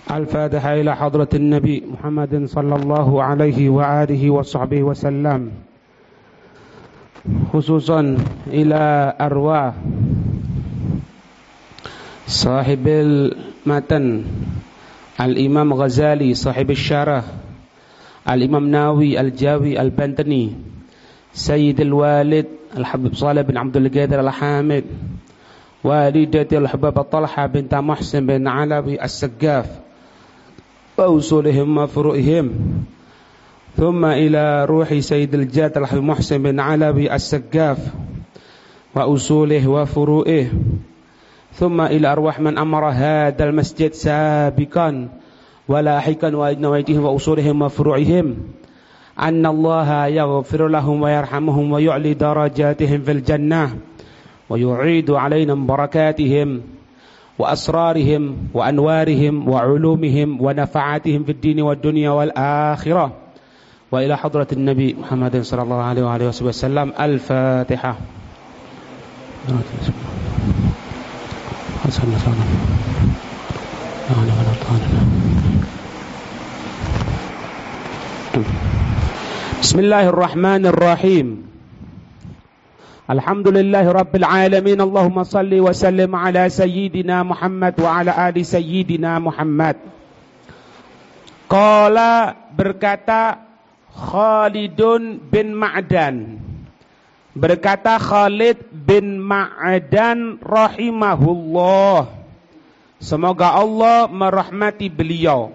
الفاتحة إلى حضرة النبي محمد صلى الله عليه وآله وصحبه وسلم خصوصا إلى أرواح صاحب المتن الإمام غزالي صاحب الشرح الإمام ناوي الجاوي البنتني سيد الوالد الحبيب صالح بن عبد القادر الحامد والدة الحباب طلحة بنت محسن بن علوي السقاف وأصولهم وفروعهم ثم إلى روح سيد الجاد الحبيب محسن بن علوي السقاف وأصوله وفروعه ثم إلى أرواح من أمر هذا المسجد سابقا ولاحقا ونويتهم وأصولهم وفروعهم أن الله يغفر لهم ويرحمهم ويعلي درجاتهم في الجنة ويعيد علينا بركاتهم وأسرارهم وأنوارهم وعلومهم ونفعاتهم في الدين والدنيا والآخرة وإلى حضرة النبي محمد صلى الله عليه وآله وسلم الفاتحة. بسم الله الرحمن الرحيم. الحمد لله رب العالمين. اللهم صل وسلم على سيدنا محمد وعلى آل سيدنا Muhammad. Qala berkata Khalidun bin Ma'dan, berkata Khalid bin Ma'dan rahimahullah, semoga Allah merahmati beliau.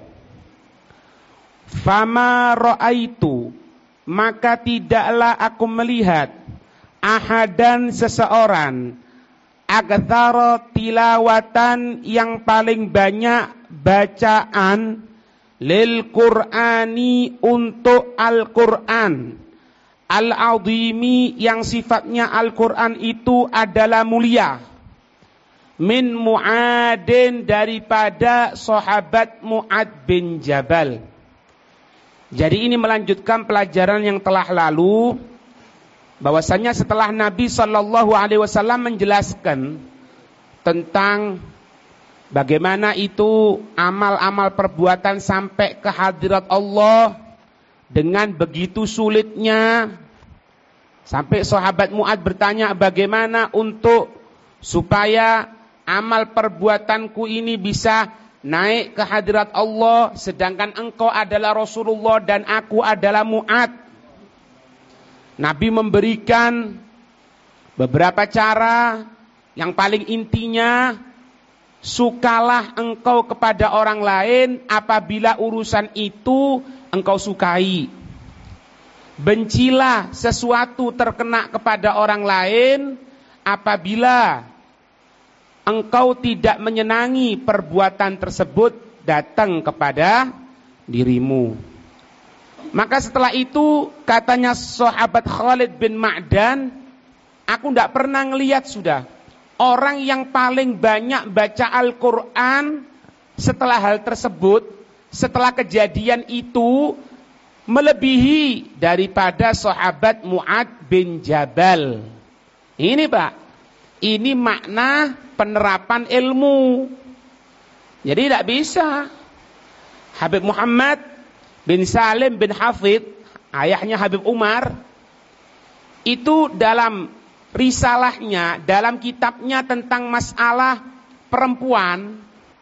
Fama ra'aitu, maka tidaklah aku melihat ahadan seseorang aktsara tilawatan yang paling banyak bacaan lil Qur'ani untuk Al-Qur'an al-azimi yang sifatnya Al-Qur'an itu adalah mulia min Mu'adin daripada sahabat Mu'ad bin Jabal. Jadi ini melanjutkan pelajaran yang telah lalu, bahwasanya setelah Nabi Shallallahu Alaihi Wasallam menjelaskan tentang bagaimana itu amal-amal perbuatan sampai ke hadirat Allah dengan begitu sulitnya, sampai sahabat Mu'ad bertanya, bagaimana untuk supaya amal perbuatanku ini bisa naik ke hadirat Allah, sedangkan engkau adalah Rasulullah dan aku adalah Mu'ad. Nabi memberikan beberapa cara, yang paling intinya, sukalah engkau kepada orang lain apabila urusan itu engkau sukai. Bencilah sesuatu terkena kepada orang lain apabila engkau tidak menyenangi perbuatan tersebut datang kepada dirimu. Maka setelah itu katanya sahabat Khalid bin Ma'dan, aku tidak pernah ngelihat sudah orang yang paling banyak baca Al-Quran setelah hal tersebut, setelah kejadian itu, melebihi daripada sahabat Mu'ad bin Jabal. Ini Pak, ini makna penerapan ilmu. Jadi tidak bisa Habib Muhammad bin Salim bin Hafid, ayahnya Habib Umar, itu dalam risalahnya, dalam kitabnya tentang masalah perempuan,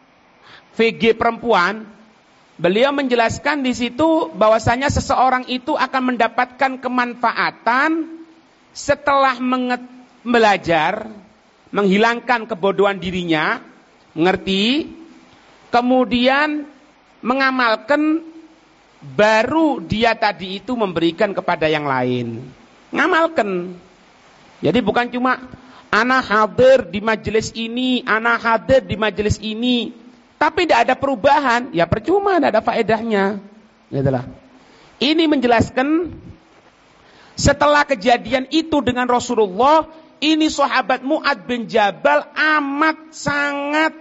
VG perempuan, beliau menjelaskan di situ bahwasanya seseorang itu akan mendapatkan kemanfaatan setelah belajar, menghilangkan kebodohan dirinya, mengerti, kemudian mengamalkan, baru dia tadi itu memberikan kepada yang lain. Ngamalkan. Jadi bukan cuma ana hadir di majelis ini, ana hadir di majelis ini, tapi tidak ada perubahan, ya percuma, tidak ada faedahnya. Gitulah. Ini menjelaskan setelah kejadian itu dengan Rasulullah, ini sahabat Mu'ad bin Jabal amat sangat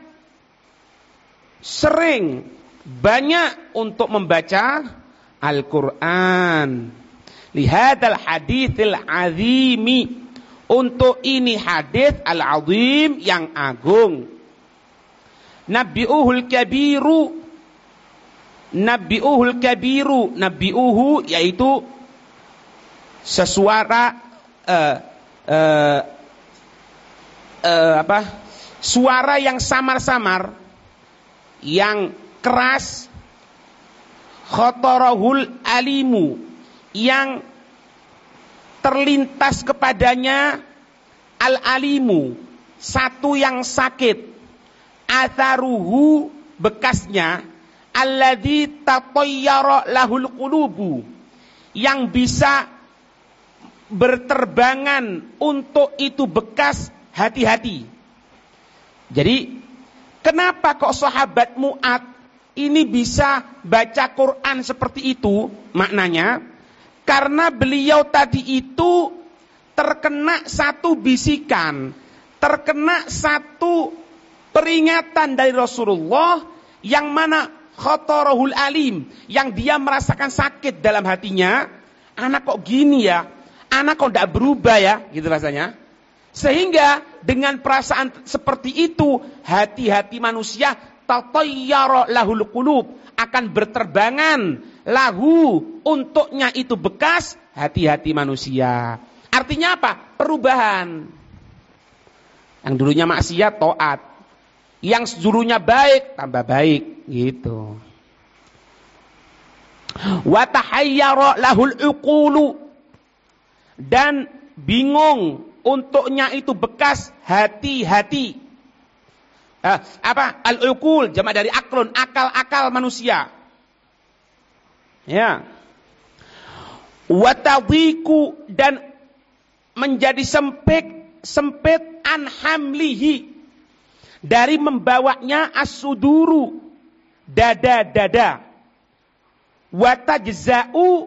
sering, banyak untuk membaca Al-Quran. Lihadal hadithil azimi, untuk ini hadith al-azim yang agung. Nabi'uhul kabiru, Nabi'uhul kabiru, nabi'uhu yaitu sesuara suara yang samar-samar, yang keras, khotorahul alimu, yang terlintas kepadanya al-alimu, satu yang sakit, atharuhu, bekasnya, alladzi tatayyara lahul qulubu, yang bisa berterbangan untuk itu bekas hati-hati. Jadi kenapa kok sahabat Mu'ad ini bisa baca Quran seperti itu? Maknanya karena beliau tadi itu terkena satu bisikan, terkena satu peringatan dari Rasulullah, yang mana khotorahul alim, yang dia merasakan sakit dalam hatinya. Anak kok gini ya, anak kok tidak berubah ya, gitu rasanya. Sehingga dengan perasaan seperti itu, hati-hati manusia tatayyara lahul qulub, akan berterbangan lahu, untuknya itu bekas hati-hati manusia. Artinya apa? Perubahan. Yang dulunya maksiat taat, yang dulunya baik tambah baik, gitu. Wa tahayyara lahul uqulu, dan bingung untuknya itu bekas hati-hati. Al-uqul jamak dari aklun, akal-akal manusia. Ya. Wa tadhiku, dan menjadi sempit an hamlihi, dari membawanya as-suduru, dada-dada. Wa tajza'u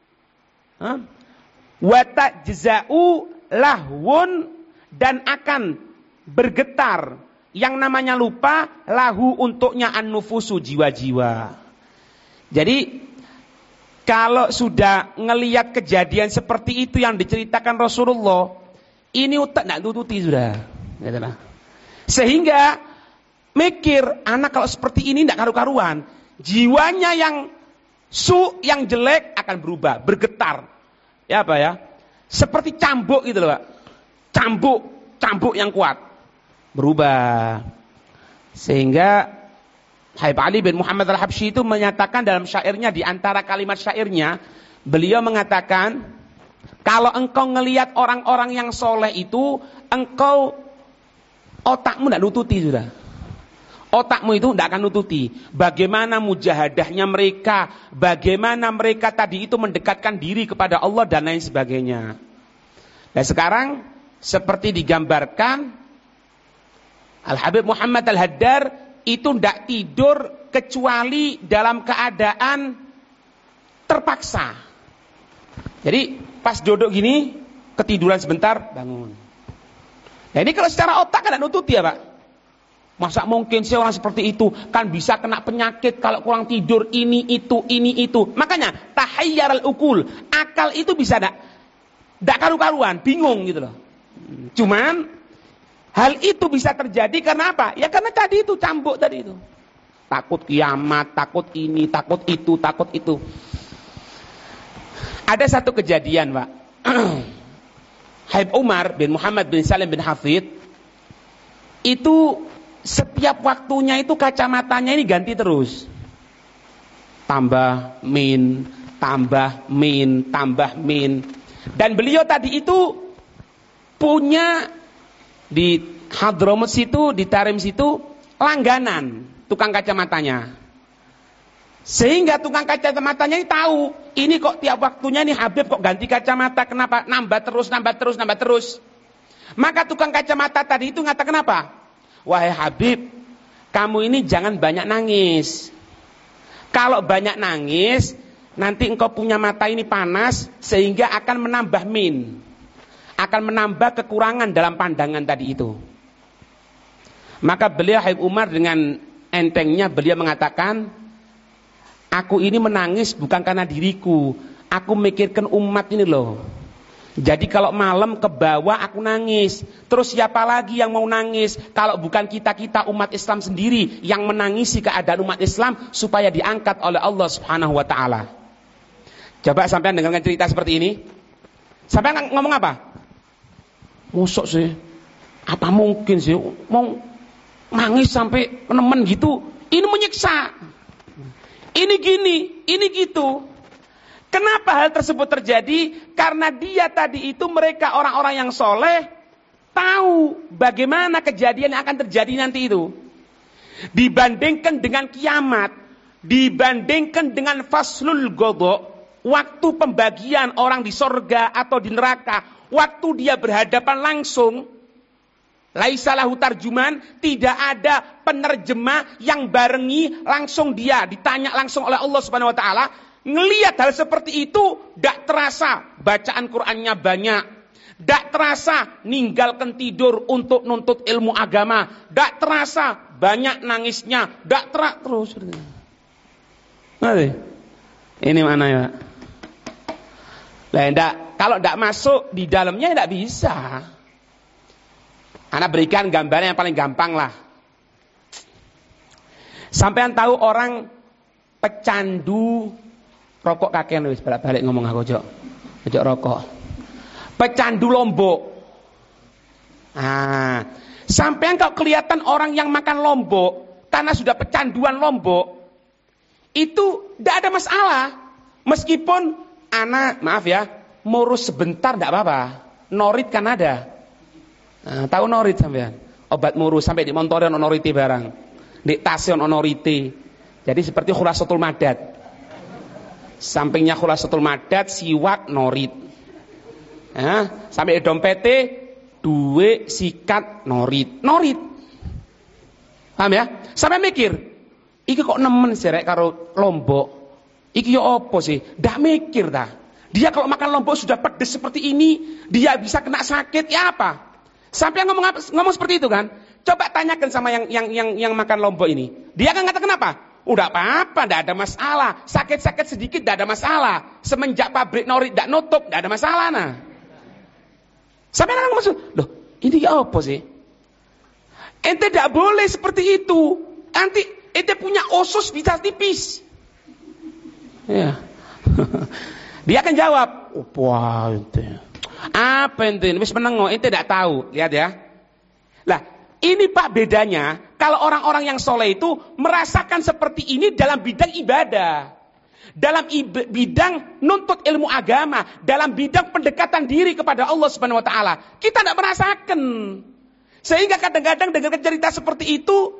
lahwun, dan akan bergetar yang namanya lupa, lahu, untuknya an-nufusu, jiwa-jiwa. Jadi kalau sudah ngelihat kejadian seperti itu yang diceritakan Rasulullah, ini utak tidak tututi sudah. Sehingga mikir, anak kalau seperti ini tidak karu-karuan. Jiwanya yang yang jelek akan berubah, bergetar. Ya apa ya? Seperti cambuk gitu loh Pak. Cambuk yang kuat. Berubah. Sehingga Habib Ali bin Muhammad al-Habsyi itu menyatakan dalam syairnya, di antara kalimat syairnya, beliau mengatakan, kalau engkau ngelihat orang-orang yang soleh itu, engkau otakmu tidak nututi sudah. Otakmu itu tidak akan nututi. Bagaimana mujahadahnya mereka, bagaimana mereka tadi itu mendekatkan diri kepada Allah dan lain sebagainya. Dan sekarang seperti digambarkan, Al-Habib Muhammad Al-Haddar itu tidak tidur kecuali dalam keadaan terpaksa. Jadi pas duduk gini, ketiduran sebentar, bangun. Nah ini kalau secara otak kan tidak nututi ya Pak. Masa mungkin seorang seperti itu kan bisa kena penyakit kalau kurang tidur, ini itu. Makanya tahayyar al-uqul, akal itu bisa tidak karu-karuan, bingung gitu loh. Cuman hal itu bisa terjadi karena apa? Ya karena tadi itu cambuk tadi itu. Takut kiamat, takut ini, takut itu. Ada satu kejadian Pak. Habib Umar bin Muhammad bin Salim bin Hafid itu setiap waktunya itu kacamatanya ini ganti terus. Tambah min. Dan beliau tadi itu punya di Hadramut situ, di Tarim situ, langganan tukang kacamatanya. Sehingga tukang kacamatanya ini tahu, ini kok tiap waktunya nih Habib kok ganti kacamata, kenapa? Nambah terus. Maka tukang kacamata tadi itu ngatakan apa? Wahai Habib, kamu ini jangan banyak nangis. Kalau banyak nangis, nanti engkau punya mata ini panas, sehingga akan menambah min. Akan menambah kekurangan dalam pandangan tadi itu. Maka beliau Habib Umar dengan entengnya beliau mengatakan, aku ini menangis bukan karena diriku, aku mikirkan umat ini loh. Jadi kalau malam ke bawah aku nangis. Terus siapa lagi yang mau nangis? Kalau bukan kita-kita umat Islam sendiri yang menangisi keadaan umat Islam supaya diangkat oleh Allah Subhanahu wa taala. Coba sampean dengarkan cerita seperti ini. Sampean ngomong apa? Mosok sih? Apa mungkin sih mau nangis sampai nemen gitu? Ini menyiksa. Ini gini, ini gitu. Kenapa hal tersebut terjadi? Karena dia tadi itu mereka orang-orang yang soleh tahu bagaimana kejadian yang akan terjadi nanti itu. Dibandingkan dengan kiamat, dibandingkan dengan faslul qadha, waktu pembagian orang di sorga atau di neraka, waktu dia berhadapan langsung, laisa lahu tarjuman, tidak ada penerjemah yang barengi langsung dia ditanya langsung oleh Allah Subhanahu wa taala. Ngelihat hal seperti itu, tidak terasa bacaan Qur'annya banyak, tidak terasa ninggalkan tidur untuk nuntut ilmu agama, tidak terasa banyak nangisnya, tidak terus. Nanti, ini mana ya? Kalau tidak masuk di dalamnya tidak bisa. Anak berikan gambaran yang paling gampang lah. Sampean tahu orang pecandu rokok kakean wis balik ngomong aku ojo rokok. Pecandu Lombok. Sampean kalau kelihatan orang yang makan Lombok karena sudah pecanduan Lombok, itu tidak ada masalah. Meskipun anak, maaf ya, murus sebentar tidak apa-apa. Norit kan ada. Tahu norit sampean? Obat murus sampai di montore ono norite barang. Di tasnya ono norite. Jadi seperti khulasatul madad. Sampingnya khulasatul madad, siwak, norit. Sampai dompete, duit, sikat, norit. Norit. Paham ya? Sampai mikir, iki kok nemen serek karo Lombok. Iki yo opo sih? Ndak mikir dah. Dia kalau makan Lombok sudah pedes seperti ini, dia bisa kena sakit, ya apa? Sampai ngomong seperti itu kan? Coba tanyakan sama yang makan Lombok ini. Dia akan katakan apa? Udah apa-apa, tidak ada masalah. Sakit-sakit sedikit tidak ada masalah. Semenjak pabrik norit tidak nutup, tidak ada masalah. Sampai orang maksud, loh ini apa sih? Ente tidak boleh seperti itu. Nanti ente punya usus bisa tipis. Ya. Dia akan jawab, wah ente. Apa ente? Wis menengok, ente tidak tahu. Lihat ya. Lah, ini Pak bedanya. Kalau orang-orang yang soleh itu merasakan seperti ini dalam bidang ibadah. Dalam bidang nuntut ilmu agama. Dalam bidang pendekatan diri kepada Allah Subhanahu wa ta'ala. Kita tidak merasakan. Sehingga kadang-kadang dengar cerita seperti itu.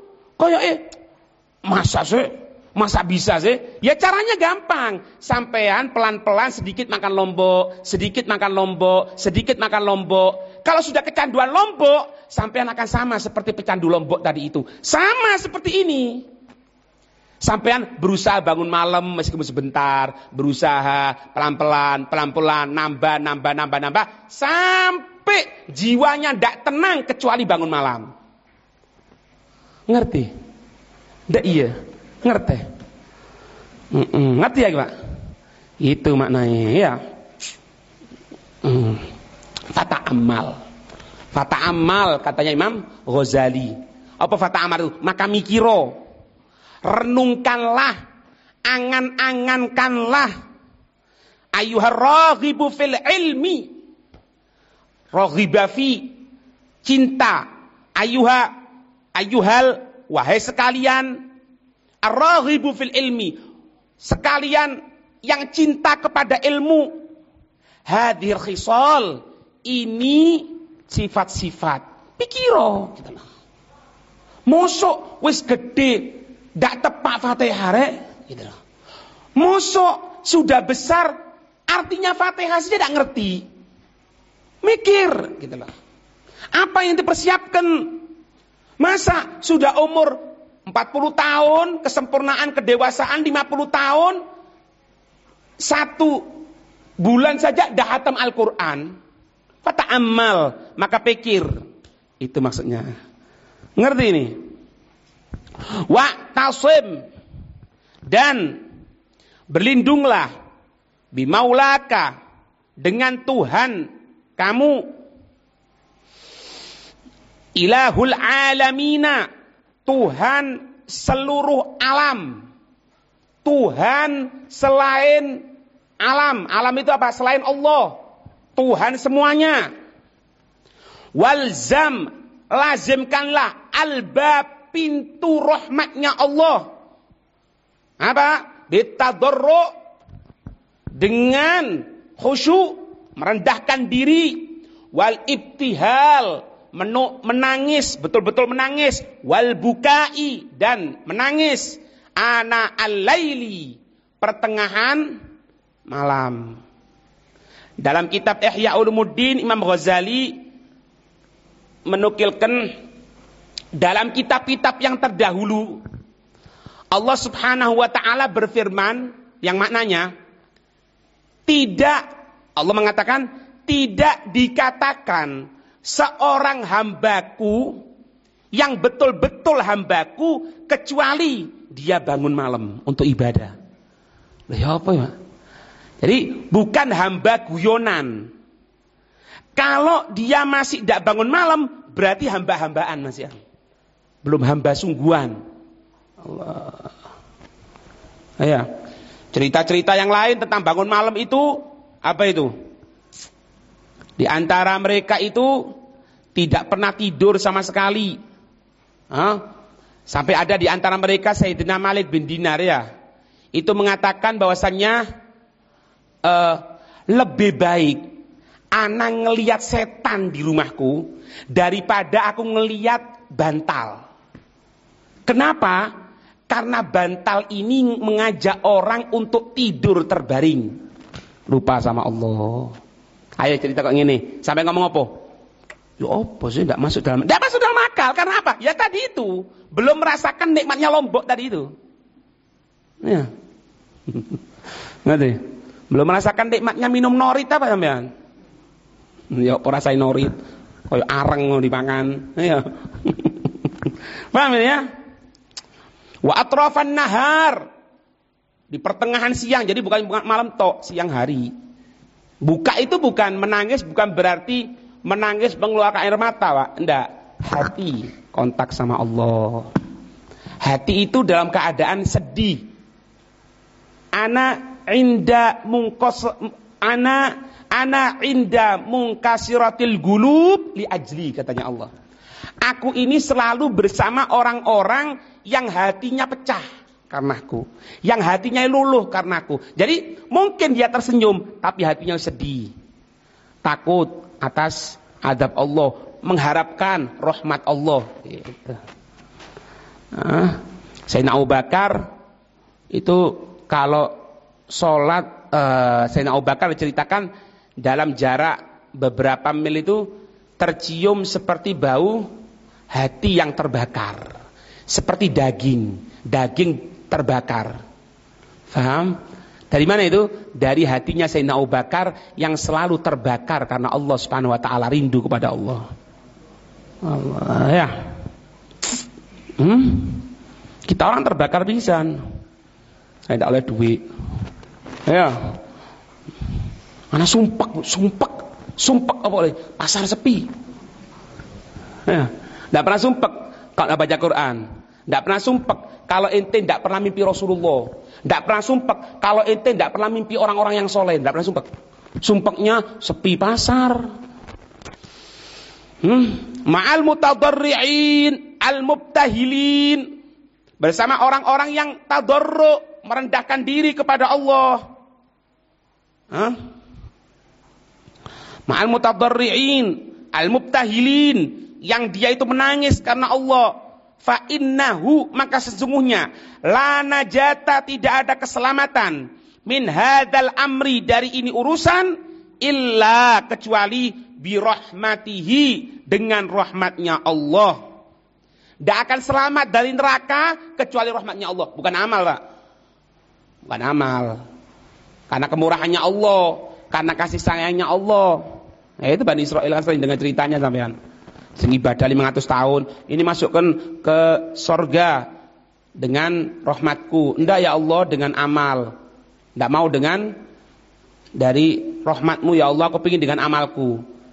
Masa bisa sih? Ya caranya gampang. Sampean pelan-pelan sedikit makan Lombok. Sedikit makan Lombok. Sedikit makan Lombok. Kalau sudah kecanduan Lombok, sampean akan sama seperti pecandu Lombok tadi itu. Sama seperti ini. Sampean berusaha bangun malam meskipun sebentar. Berusaha pelan-pelan, nambah. Sampai jiwanya tidak tenang kecuali bangun malam. Ngerti? Tidak iya. Ngerti? Ngerti ya Pak? Itu maknanya ya. Fata amal katanya Imam Ghazali. Apa fata amal itu? Maka mikiro, renungkanlah, angan-angankanlah, ayyuhar raghibu fil ilmi, raghibafi, cinta, ayyuhal, wahai sekalian, ar-raghibu fil ilmi, sekalian yang cinta kepada ilmu, hadir khisal, ini sifat-sifat. Pikiro, mosok wis gede ndak tepak Fatihah rek, gitu loh. Mosok sudah besar artinya Fatihah saja ndak ngerti. Mikir, gitu loh. Apa yang dipersiapkan? Masa sudah umur 40 tahun, kesempurnaan kedewasaan 50 tahun, 1 bulan saja dah hatam Al-Quran. Fata'ammal, maka pikir. Itu maksudnya. Ngerti ini? Wa'tasim, dan berlindunglah bimaulaka, dengan Tuhan kamu ilahul alamina, Tuhan seluruh alam. Tuhan selain alam. Alam itu apa? Selain Allah. Tuhan semuanya. Walzam, lazimkanlah albab, pintu rahmatnya Allah. Apa? Bitadarru, dengan khusyuk, merendahkan diri. Wal ibtihal, menangis, betul-betul menangis. Wal bukai, dan menangis. Ana al-laili, pertengahan malam. Dalam kitab Ihya Ulumuddin, Imam Ghazali menukilkan dalam kitab-kitab yang terdahulu, Allah Subhanahu wa ta'ala berfirman yang maknanya Allah mengatakan tidak dikatakan seorang hambaku yang betul-betul hambaku kecuali dia bangun malam untuk ibadah. Ya apa ya? Jadi bukan hamba guyonan. Kalau dia masih tidak bangun malam, berarti hamba-hambaan masih. Belum hamba sungguhan. Allah. Ya. Cerita-cerita yang lain tentang bangun malam itu, apa itu? Di antara mereka itu tidak pernah tidur sama sekali. Sampai ada di antara mereka Sayyidina Malik bin Dinar ya. Itu mengatakan bahwasannya lebih baik ana ngelihat setan di rumahku daripada aku ngelihat bantal. Kenapa? Karena bantal ini mengajak orang untuk tidur terbaring, lupa sama Allah. Ayo cerita kok gini, sampai ngomong apa? Ya apa sih tidak masuk dalam akal? Karena apa? Ya tadi itu belum merasakan nikmatnya Lombok tadi itu. Ya. Ngerti? Belum merasakan nikmatnya minum norit apa sampean? Ya ora rasain norit, koyo areng mau dipangan. Ya. Paham ya? Wa atrafan nahar, di pertengahan siang, jadi bukan malam tok, siang hari. Buka itu bukan menangis, bukan berarti menangis mengeluarkan air mata, Pak. Enggak, hati kontak sama Allah. Hati itu dalam keadaan sedih. Ana inda munkasiratil gulub li ajli, katanya Allah. Aku ini selalu bersama orang-orang yang hatinya pecah karenaku, yang hatinya luluh karenaku. Jadi mungkin dia tersenyum tapi hatinya sedih, takut atas adab Allah, mengharapkan rahmat Allah gitu. Sayyidina Abu Bakar itu kalau sholat, Sayyidina Abu Bakar diceritakan dalam jarak beberapa mil itu tercium seperti bau hati yang terbakar, seperti daging terbakar. Faham? Dari mana itu? Dari hatinya Sayyidina Abu Bakar yang selalu terbakar karena Allah Subhanahu wa taala, rindu kepada Allah. Allah ya. Kita orang terbakar pisan. Saya tidak oleh duit. Ya. Mana sumpek apa oleh pasar sepi. Ya. Tidak pernah sumpek kalau baca Quran. Tidak pernah sumpek kalau ente tidak pernah mimpi Rasulullah. Tidak pernah sumpek kalau ente tidak pernah mimpi orang-orang yang soleh. Tidak pernah sumpek. Sumpeknya sepi pasar. Ma'al mutadarri'in al-mubtahilin, bersama orang-orang yang tadarru', merendahkan diri kepada Allah. Ma'al mutadarri'in al-mubtahilin, yang dia itu menangis karena Allah. Fa innahu, maka sesungguhnya la najata, tidak ada keselamatan, min hadzal amri, dari ini urusan, illa, kecuali birahmatihi, dengan rahmatnya Allah. Tidak akan selamat dari neraka kecuali rahmatnya Allah. Bukan amal, Pak. Bukan amal. Karena kemurahannya Allah, karena kasih sayangnya Allah. Nah, itu Bani Israil sering dengan ceritanya sampean. Sing ibadah 500 tahun, ini masukkan ke sorga dengan rahmatku. Enggak ya Allah, dengan amal. Enggak mau dengan dari rahmatmu ya Allah, aku ingin dengan amalku.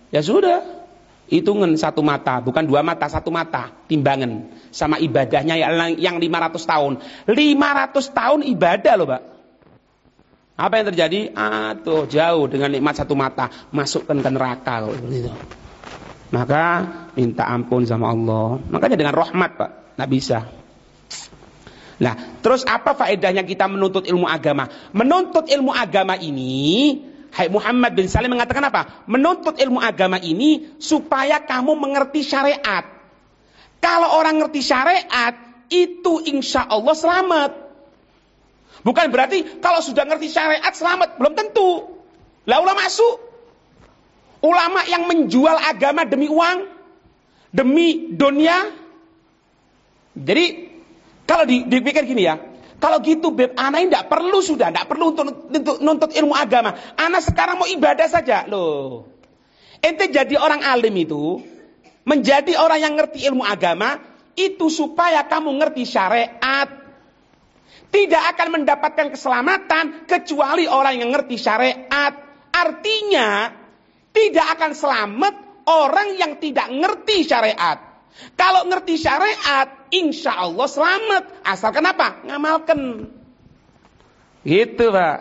Ya sudah, hitungan satu mata, bukan dua mata, satu mata, timbangan sama ibadahnya yang 500 tahun. 500 tahun ibadah loh, Pak. Apa yang terjadi? Tuh jauh dengan nikmat satu mata, masukkan ke neraka gitu. Maka minta ampun sama Allah. Makanya dengan rahmat, Pak, nggak bisa. Nah, terus apa faedahnya kita menuntut ilmu agama? Menuntut ilmu agama ini, Hai Muhammad bin Salim mengatakan apa? Menuntut ilmu agama ini supaya kamu mengerti syariat. Kalau orang ngerti syariat, itu insya Allah selamat. Bukan berarti kalau sudah ngerti syariat selamat, belum tentu. Lah ulama masuk. Ulama yang menjual agama demi uang, demi dunia. Jadi kalau dipikir gini ya, kalau gitu Beb, anak ini tidak perlu untuk nuntut ilmu agama. Anak sekarang mau ibadah saja. Loh, ente jadi orang alim itu, menjadi orang yang ngerti ilmu agama, itu supaya kamu ngerti syariat. Tidak akan mendapatkan keselamatan kecuali orang yang ngerti syariat. Artinya, tidak akan selamat orang yang tidak ngerti syariat. Kalau ngerti syariat, insya Allah selamat. Asalkan apa? Ngamalkan. Gitu, Pak.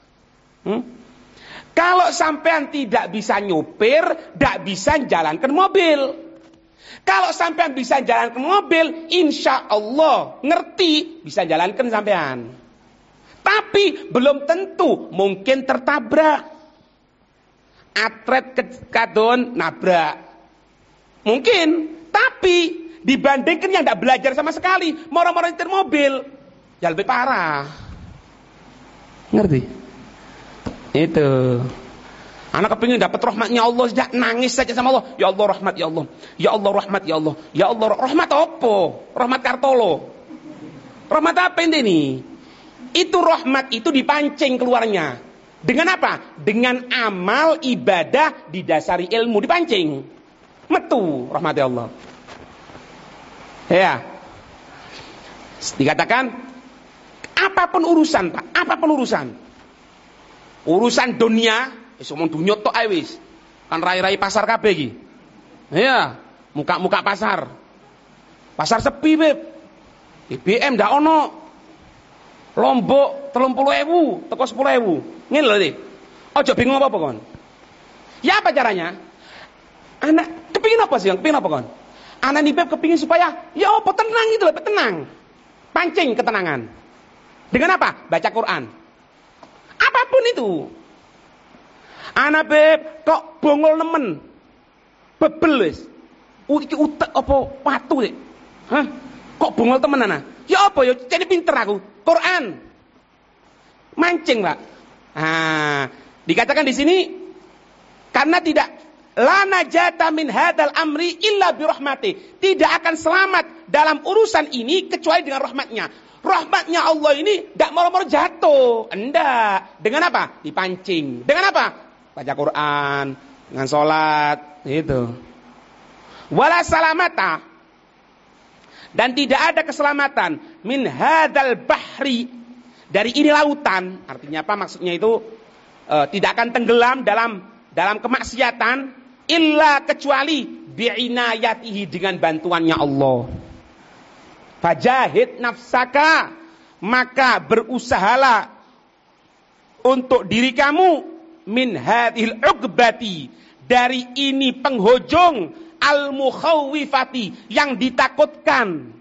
Kalau sampean tidak bisa nyupir, tidak bisa jalankan mobil. Kalau sampean bisa jalankan mobil, insya Allah ngerti bisa jalankan sampean. Tapi belum tentu, mungkin tertabrak. Atret kadon nabrak. Mungkin. Tapi dibandingkan yang tidak belajar sama sekali, moro-moro nyetir mobil, ya lebih parah. Ngerti? Itu. Anak kepingin dapat rahmatnya Allah, sejak nangis saja sama Allah. Ya Allah rahmat, ya Allah. Ya Allah rahmat, ya Allah. Ya Allah rahmat apa? Rahmat Kartolo. Rahmat apa ini? Itu rahmat itu dipancing keluarnya. Dengan apa? Dengan amal ibadah didasari ilmu, dipancing. Metu rahmat Allah. Ya. Dikatakan apapun urusan, Pak, apapun urusan. Urusan dunia, ngomong dunia tok ae wis. Kan rai-rai pasar kabeh iki. Ya, muka-muka pasar. Pasar sepi, Beb. BBM ndak ono. Lombok 30.000, teko 10.000. Ngene lho, Dik. Aja bingung apa-apa kon. Ya apa caranya? Anak kepingin apa sih? Kepingin apa kon? Anak nih Beb kepingin supaya ya apa tenang gitu loh, tenang. Pancing ketenangan. Dengan apa? Baca Quran. Apapun itu. Anak Beb kok bongol nemen. Bebel wis. Iki utek apa watu sih? Hah? Kok bongol temen anak? Ya apa ya jadi pinter aku. Quran. Mancing, Pak. Dikatakan di sini karena tidak la najata min hadal amri illa birahmati. Tidak akan selamat dalam urusan ini kecuali dengan rahmatnya. Rahmatnya Allah ini tidak moro-moro jatuh. Enggak. Dengan apa? Dipancing. Dengan apa? Baca Quran, dengan sholat, itu. Wala salamata. Dan tidak ada keselamatan min hadal bahri, dari ini lautan. Artinya apa? Maksudnya itu tidak akan tenggelam dalam kemaksiatan illa kecuali bi'inayatihi, dengan bantuannya Allah. Fajahid nafsaka, maka berusahalah untuk diri kamu min hadhil uqbati, dari ini penghujung al-mukhawwifati, yang ditakutkan.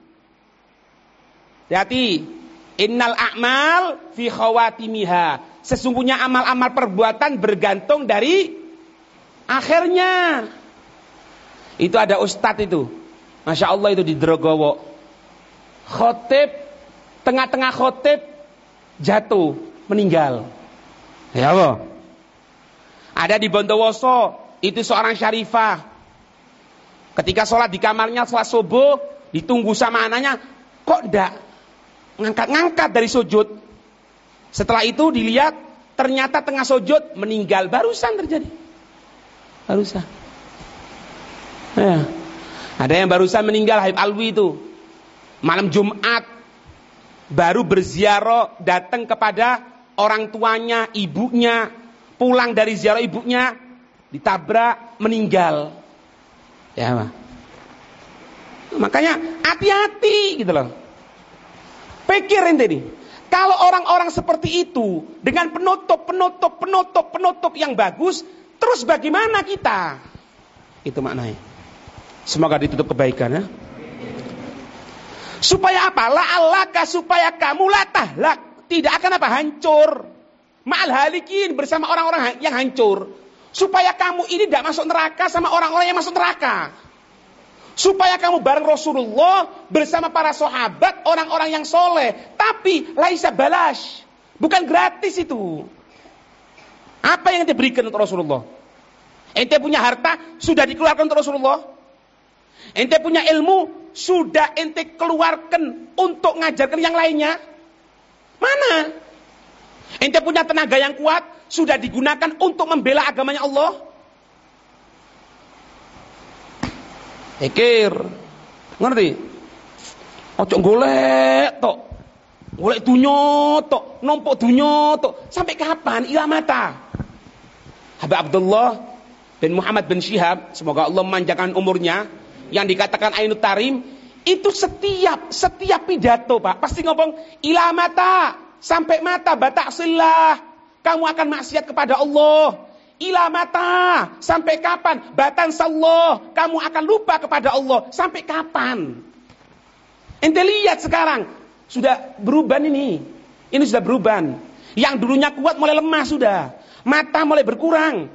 Hati, innal a'mal fi khawatimiha, sesungguhnya amal-amal perbuatan bergantung dari akhirnya. Itu ada ustadz itu, Masya Allah, itu di Drogowo, khotib, tengah-tengah khotib jatuh, meninggal. Ya Allah. Ada di Bondowoso, itu seorang syarifah. Ketika sholat di kamarnya, sholat subuh, ditunggu sama anaknya, kok enggak ngangkat-ngangkat dari sujud. Setelah itu dilihat, ternyata tengah sujud meninggal. Barusan terjadi. Barusan. Ya. Ada yang barusan meninggal, Habib Alwi itu. Malam Jumat, baru berziarah, datang kepada orang tuanya, ibunya. Pulang dari ziarah ibunya, ditabrak, meninggal. Ya, Pak. Makanya hati-hati gitu loh. Pikir ente nih. Kalau orang-orang seperti itu dengan penutup yang bagus, terus bagaimana kita? Itu maknanya. Semoga ditutup kebaikan ya. Supaya apa? La'allaka supaya kamu la tahlak, tidak akan apa? Hancur. Ma'al halikin, bersama orang-orang yang hancur. Supaya kamu ini tidak masuk neraka sama orang-orang yang masuk neraka. Supaya kamu bareng Rasulullah bersama para sahabat, orang-orang yang soleh. Tapi laisa balash, bukan gratis itu. Apa yang ente berikan untuk Rasulullah? Ente punya harta sudah dikeluarkan untuk Rasulullah. Ente punya ilmu sudah ente keluarkan untuk ngajarkan yang lainnya. Mana? Ente punya tenaga yang kuat sudah digunakan untuk membela agamanya Allah. Pikir, ngerti? Ojo golek tok, golek dunyo tok, nompok dunyo tok. Sampai kapan? Ila mata. Habib Abdullah bin Muhammad bin Syihab, semoga Allah memanjangkan umurnya, yang dikatakan Ainut Tarim, itu setiap pidato Pak, pasti ngomong ila mata, sampai mata bataksillah, kamu akan maksiat kepada Allah. Ila mata, sampai kapan? Batan sallah, kamu akan lupa kepada Allah. Sampai kapan? Ente lihat sekarang, sudah berubah ini. Ini sudah berubah. Yang dulunya kuat mulai lemah sudah. Mata mulai berkurang.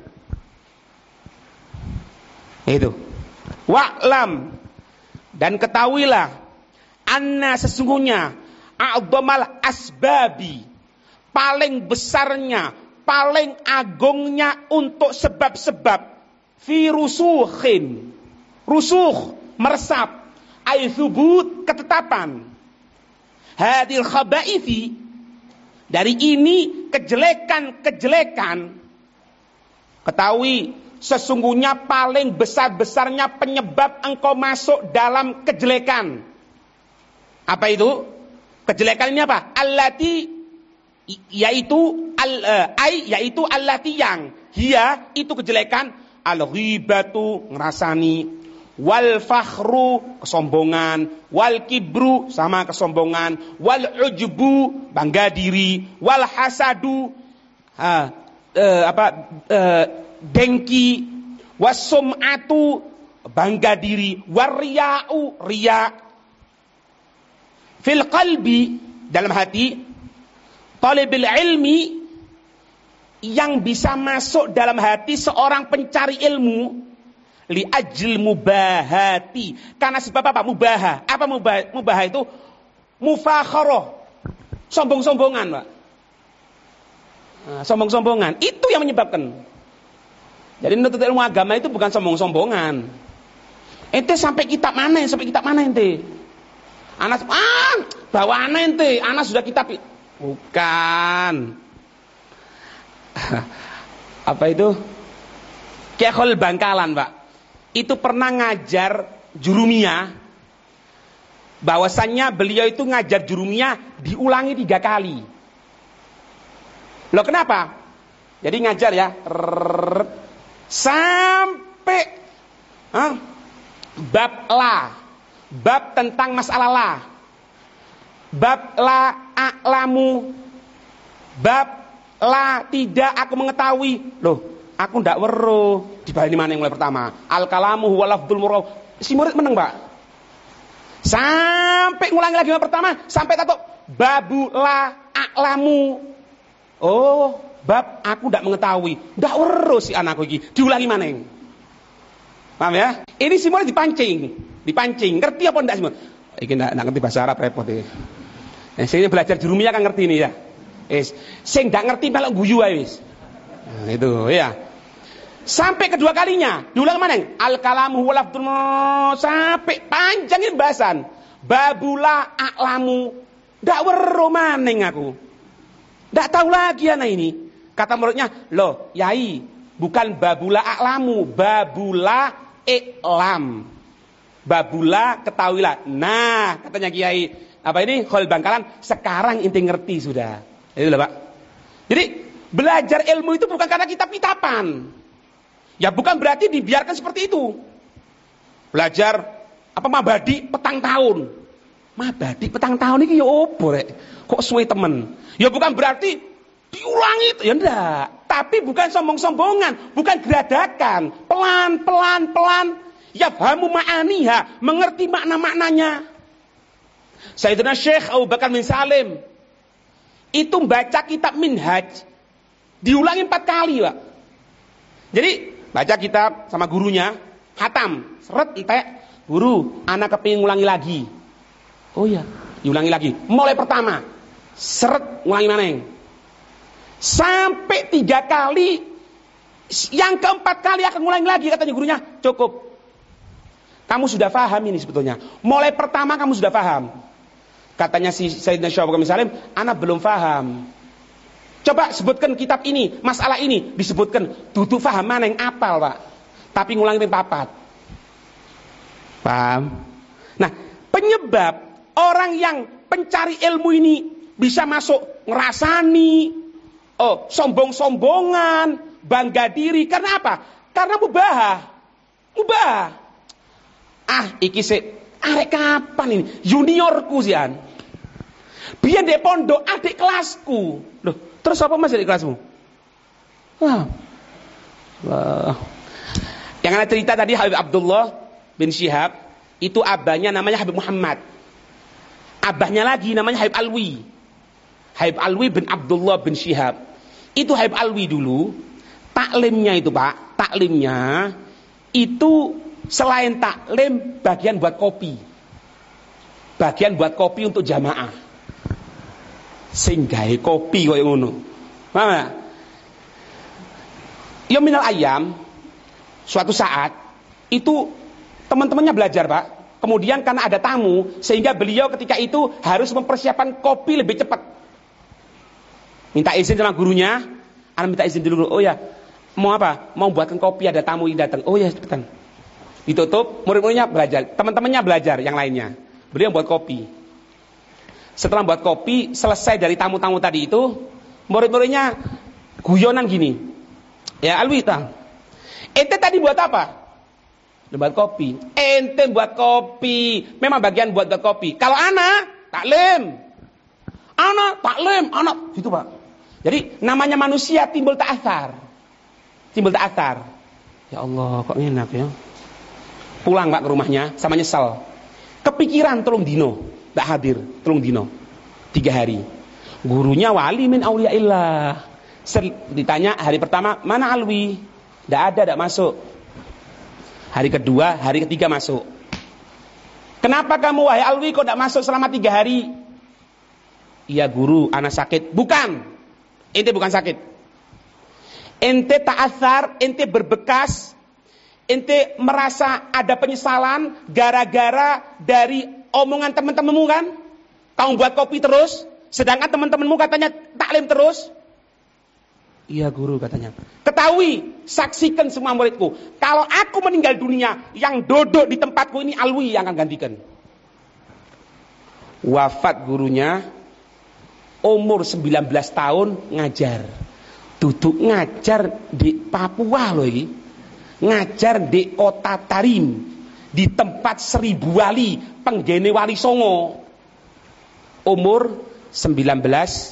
Itu. Wa'lam. Dan ketahuilah, anna sesungguhnya, a'dhamal asbabi, paling besarnya, paling agungnya untuk sebab-sebab fi rusukhin, rusuh meresap, ay thubut ketetapan, hadil khabaithi, dari ini kejelekan-kejelekan. Ketahui sesungguhnya paling besar-besarnya penyebab engkau masuk dalam kejelekan. Apa itu? Kejelekan ini apa? Allati, yaitu allati yang hiya itu kejelekan, al-ghibatu ngerasani, wal fakhru kesombongan, wal kibru sama kesombongan, wal ujbu bangga diri, wal hasadu dengki, wasum'atu bangga diri, warriya'u riya, fil qalbi dalam hati, talibil ilmi yang bisa masuk dalam hati seorang pencari ilmu, li ajl mubahati, karena sebab apa? Mubahah. Apa mubahah itu? Mufakharah, sombong-sombongan, Pak. Nah, sombong-sombongan itu yang menyebabkan. Jadi menuntut ilmu agama itu bukan sombong-sombongan. Ente sampai kitab mana? Sampai kitab mana ente? Anas bawa ana ente, anas sudah kitab. Bukan. Apa itu? Kekol Bangkalan, Pak. Itu pernah ngajar jurumiyah. Bahwasannya beliau itu ngajar jurumiyah diulangi 3 kali. Loh kenapa? Jadi ngajar ya. Sampai bab la. Bab tentang masalah la. Bab la a'lamu, bab la tidak aku mengetahui. Loh, aku ndak weruh. Dibalik mana yang mulai pertama? Al kalamu huwa lafdzul murad. Si murid meneng, Pak. Sampai ngulangi lagi yang pertama, sampai tato babu la a'lamu. Oh, bab aku ndak mengetahui. Ndak weruh si anakku iki. Diulangi mana yang? Paham ya? Ini si murid dipancing. Ngerti apa ndak semua? Iki ndak ngerti bahasa Arab repot iki. Saya belajar jurumiyah kan ngerti nih ya. Sing ndak ngerti melok guyu ae wis. Nah, itu ya. Sampai kedua kalinya, diulang mana? Al kalamu wal lafdzul, sampai panjang ini bahasan. Babula a'lamu. Ndak weruh maning aku. Ndak tahu lagi anak ini. Kata muridnya, "Loh, Yai, bukan babula a'lamu, babula i'lam." Babula ketahuilah. Nah, katanya Kiai, apa ini? Khol Bangkalan, sekarang inti ngerti sudah. Itulah, Pak. Jadi, belajar ilmu itu bukan karena kitab-kitaban. Ya bukan berarti dibiarkan seperti itu. Belajar mabadi petang tahun. Mabadi petang tahun ini ya opo rek. Kok suwe temen. Ya bukan berarti diulangi itu. Ya enggak. Tapi bukan sombong-sombongan. Bukan geradakan. Pelan. Ya fahamu ma'aniha. Mengerti makna-maknanya. Sayyidina Syekh Abu Bakar bin Salim. Itu baca kitab Minhaj. Diulangi 4 kali Pak. Jadi baca kitab sama gurunya. Khatam. Seret entek. Guru, anak kepingin ngulangi lagi. Oh iya, diulangi lagi. Mulai pertama. Seret, ngulangi maneng. Sampai 3 kali. Yang keempat kali akan ngulangi lagi, katanya gurunya. Cukup. Kamu sudah paham ini sebetulnya. Mulai pertama kamu sudah paham. Katanya si Sayyidina Syekh Abu Bakar bin Salim, anak belum paham. Coba sebutkan kitab ini, masalah ini. Disebutkan, duduk paham maneng, apal Pak. Tapi ngulangi ping 4. Paham? Nah, penyebab orang yang pencari ilmu ini bisa masuk ngerasani, sombong-sombongan, bangga diri. Karena apa? Karena mubah. Iki arek kapan ini? Juniorku sian. Biyen ndek pondok adik kelasku. Loh, terus apa Mas adik kelasmu? Wah. Yang ana cerita tadi Habib Abdullah bin Syihab, itu abahnya namanya Habib Muhammad. Abahnya lagi namanya Habib Alwi. Habib Alwi bin Abdullah bin Syihab. Itu Habib Alwi dulu, taklimnya itu Pak, taklimnya itu selain taklim bagian buat kopi. Bagian buat kopi untuk jamaah. Sing gawe kopi koyo ngono. Paham ya? Ya minal ayam, suatu saat itu teman-temannya belajar Pak. Kemudian karena ada tamu, sehingga beliau ketika itu harus mempersiapkan kopi lebih cepat. Minta izin sama gurunya. Anak minta izin dulu. Oh ya, mau apa? Mau buatkan kopi, ada tamu yang datang. Oh ya, cepetan. Ditutup, murid-muridnya belajar. Teman-temannya belajar, yang lainnya. Beliau buat kopi. Setelah buat kopi, selesai dari tamu-tamu tadi itu, murid-muridnya guyonan gini. Ya Alwi, ente tadi buat apa? Buat kopi. Ente buat kopi. Memang bagian buat kopi. Kalau anak taklim. Anak gitu Pak. Jadi namanya manusia timbul ta'athar. Ya Allah, kok enak ya. Pulang Pak ke rumahnya sama nyesel. Kepikiran telung dino, enggak hadir, telung dino. 3 hari. Gurunya wali min auliyaillah. Ditanya hari pertama, mana Alwi? Enggak ada, enggak masuk. Hari kedua, hari ketiga masuk. Kenapa kamu wahai Alwi kok tidak masuk selama 3 hari? Iya guru, anak sakit. Bukan. Ente bukan sakit. Ente ta'athar, ente berbekas. Ente merasa ada penyesalan gara-gara dari omongan teman-temanmu kan? Kamu buat kopi terus, sedangkan teman-temanmu katanya taklim terus. Iya guru katanya. Ketahui, saksikan semua muridku. Kalau aku meninggal dunia, yang duduk di tempatku ini Alwi yang akan gantikan. Wafat gurunya, umur 19 tahun ngajar. Duduk ngajar di Papua loh ini. Ngajar di Kota Tarim. Di tempat 1000 wali, penggene wali songo. Umur 19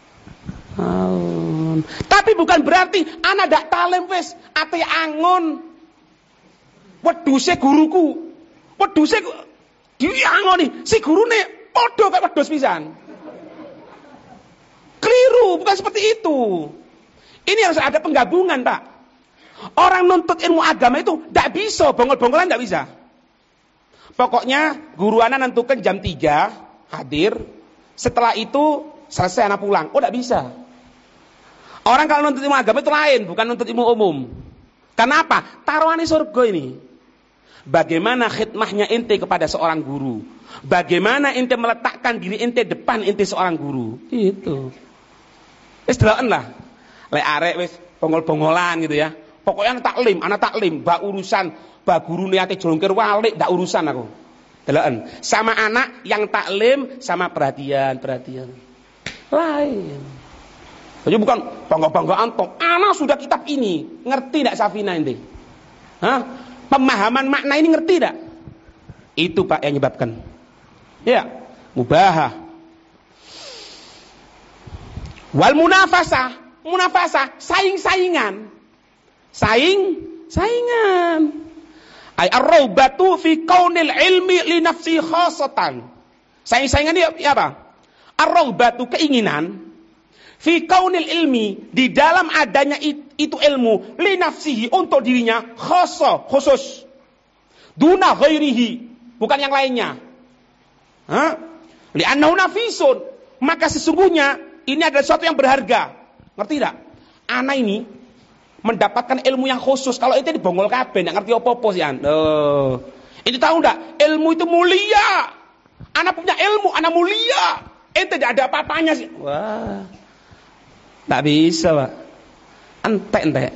tahun. Tapi bukan berarti anak dak talim wis ate angon. Wedhuse guruku. Wedhuse diangoni. Si gurune padha kaya wedhus pisan. Keliru, bukan seperti itu. Ini harus ada penggabungan, Pak. Orang nuntut ilmu agama itu ndak bisa bongol-bongolan, ndak bisa. Pokoknya guru anak nentukan jam 3 hadir. Setelah itu selesai anak pulang. Oh, ndak bisa. Orang kalau nuntut ilmu agama itu lain, bukan nuntut ilmu umum. Kenapa? Taruhannya surga ini. Bagaimana khidmahnya ente kepada seorang guru? Bagaimana ente meletakkan diri ente depan ente seorang guru? Itu. Wis deloken lah. Lek arek wis bongol-bongolan gitu ya. Pokoknya anak taklim, bak urusan, bak gurune ate jongkir walik, ndak urusan aku. Deloken. Sama anak yang taklim sama perhatian. Lain. Jadi bukan bangga-banggaan toh. Anak sudah kitab ini. Ngerti enggak Safina ente? Pemahaman makna ini ngerti tidak? Itu Pak yang menyebabkan. Ya, mubahah. Wal munafasah, saing-saingan. Saingan. Ay ar-raubatu fi kaunil ilmi li nafsi khasatan. Saing-saingan ini apa? Ar-raubatu, keinginan, fi kaunil ilmi, di dalam adanya itu ilmu, li nafsihi, untuk dirinya, khusus. Duna ghairihi, bukan yang lainnya. Li annahu nafisun, maka sesungguhnya ini adalah sesuatu yang berharga. Ngerti tidak? Ana ini mendapatkan ilmu yang khusus. Kalau itu dibongol kabeh, enggak ngerti apa-apa sih an. Ini tahu enggak? Ilmu itu mulia. Ana punya ilmu, ana mulia. Ente tidak ada apa-apanya sih. Wah. Tak bisa, Pak. Entek.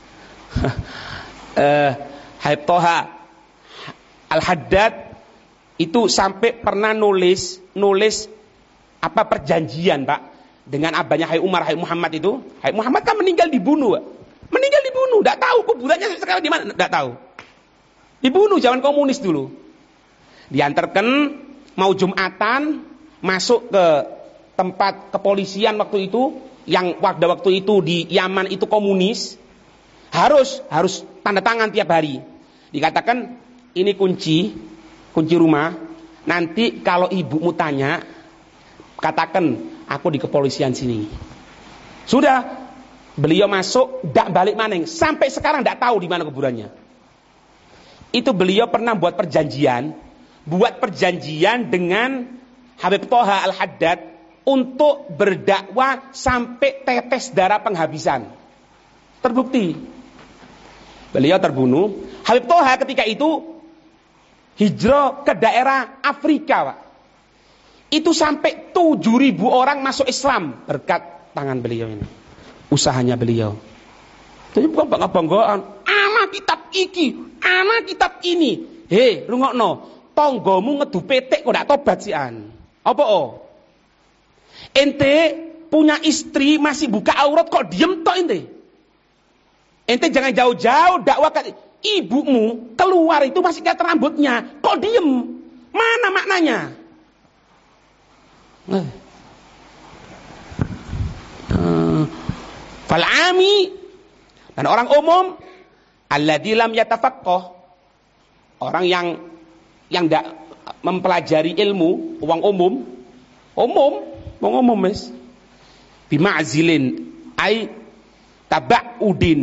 Habib Toha Al-Haddad itu sampai pernah nulis apa perjanjian, Pak, dengan abahnya Habib Umar, Habib Muhammad itu. Habib Muhammad kan meninggal dibunuh, Pak. Enggak tahu kuburannya sekarang di mana, enggak tahu. Dibunuh zaman komunis dulu. Diantarkan mau Jumatan, masuk ke tempat kepolisian waktu itu, yang pada waktu itu di Yaman itu komunis, harus tanda tangan tiap hari. Dikatakan ini kunci rumah. Nanti kalau ibumu tanya, katakan aku di kepolisian sini. Sudah, beliau masuk, tidak balik maning. Sampai sekarang tidak tahu di mana kuburannya. Itu beliau pernah buat perjanjian dengan Habib Toha Al-Haddad untuk berdakwah sampai tetes darah penghabisan. Terbukti. Beliau terbunuh. Habib Toha ketika itu hijrah ke daerah Afrika, Pak. Itu sampai 7.000 orang masuk Islam berkat tangan beliau ini. Usahanya beliau. Jadi bukan bangga-banggaan. Ana kitab iki, ana kitab ini. Hei, rungokno. Tonggomu ngedu petek kok ndak tobat sih an. Apa ente punya istri masih buka aurat kok diem tok ente. Ente jangan jauh-jauh dakwah ke ibumu, keluar itu masih cat rambutnya, kok diem? Mana maknanya? Fal'ami, dan orang umum, alladzi lam yatafaqqah, orang yang tidak mempelajari ilmu, wong umum mes, bima'zilin ai taba'udin,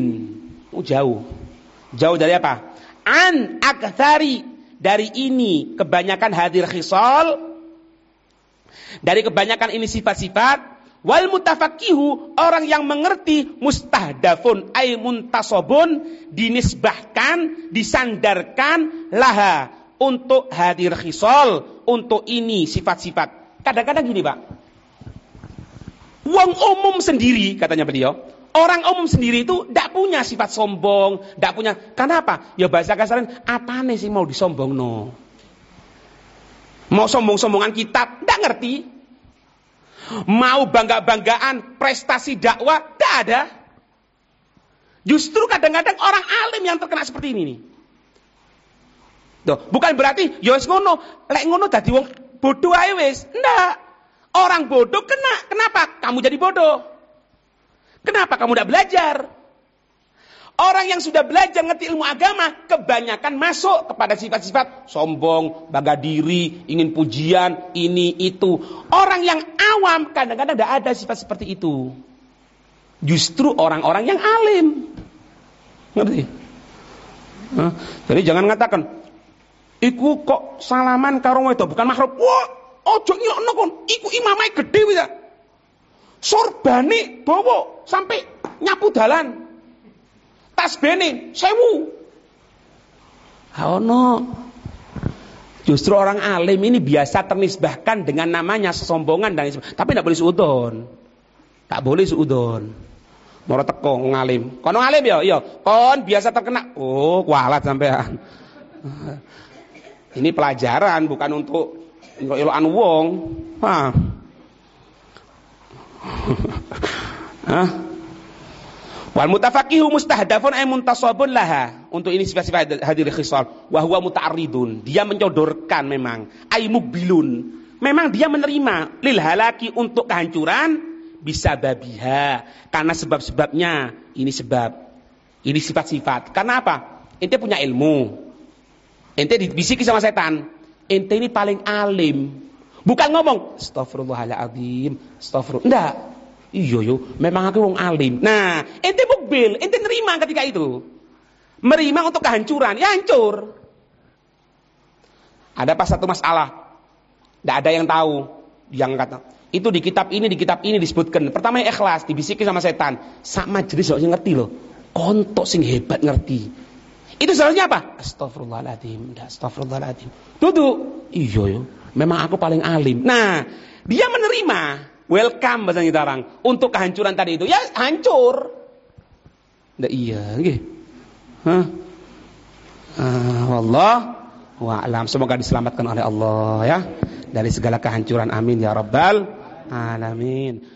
jauh dari apa? An aktsari, dari ini kebanyakan hadir khisal, dari kebanyakan ini sifat-sifat. Wal mutafakihu, orang yang mengerti, mustahdafun ay muntasobun, dinisbahkan, disandarkan laha, untuk hadir khisal, untuk ini sifat-sifat. Kadang-kadang gini, Pak, wong umum sendiri, katanya beliau, orang umum sendiri itu tidak punya sifat sombong, tidak punya. Kenapa? Ya bahasa kasaran, apane sih mau disombong no? Mau sombong-sombongan kitab, tidak ngerti. Mau bangga-banggaan prestasi dakwah, tidak ada. Justru kadang-kadang orang alim yang terkena seperti ini nih. Tuh, bukan berarti ya wis ngono, lek ngono dadi wong bodoh ae wis. Ndak. Orang bodoh kena. Kenapa? Kamu jadi bodoh. Kenapa kamu tidak belajar? Orang yang sudah belajar ngerti ilmu agama, kebanyakan masuk kepada sifat-sifat sombong, bangga diri, ingin pujian, ini itu. Orang yang awam kadang-kadang tidak ada sifat seperti itu. Justru orang-orang yang alim. Ngerti? Jadi jangan mengatakan, iku kok salaman karo wedok bukan mahram. Wah, ojo nyokno kon, iku imamai gede bisa. Sorbane bawa sampai nyapu dalan. Tasbene 1000. Ono. Justru orang alim ini biasa ternisbahkan dengan namanya sesombongan dan tapi tidak boleh suudon. Tak boleh suudon. Moro teko ngalim. Kono ngalim ya? Iya. Kon biasa terkena. Oh, kualat sampean. Ini pelajaran bukan untuk ilokan wong. Hah. Wal mutafaqihu mustahdafun ay muntasabun laha, untuk ini sifat-sifat hadir khisal. Wa huwa muta'arridun. Dia mencodorkan memang. Ay mukbilun. Memang dia menerima lil halaki untuk kehancuran bisa babiha. Karena sebab-sebabnya. Ini sebab. Ini sifat-sifat. Karena apa? Ente punya ilmu. Ente dibisiki sama setan. Ente ini paling alim. Bukan ngomong astagfirullahaladzim, astagfirullah. Enggak. Iya, memang aku wong alim. Nah, ente mukbil, ente nerima ketika itu. Menerima untuk kehancuran, ya hancur. Ada pas satu masalah. Enggak ada yang tahu. Yang kata, itu di kitab ini disebutkan. Pertama ikhlas, dibisiki sama setan. Sak majelis kok sing ngerti loh. Kontok sing hebat ngerti. Itu seharusnya apa? Astagfirullahaladzim, astagfirullahaladzim. Duduk. Iya, memang aku paling alim. Nah, dia menerima. Welcome bahasa kita orang. Untuk kehancuran tadi itu. Ya hancur. Nggak iya. Okay. Wallah wa'alam. Semoga diselamatkan oleh Allah ya. Dari segala kehancuran. Amin ya Rabbal Alamin.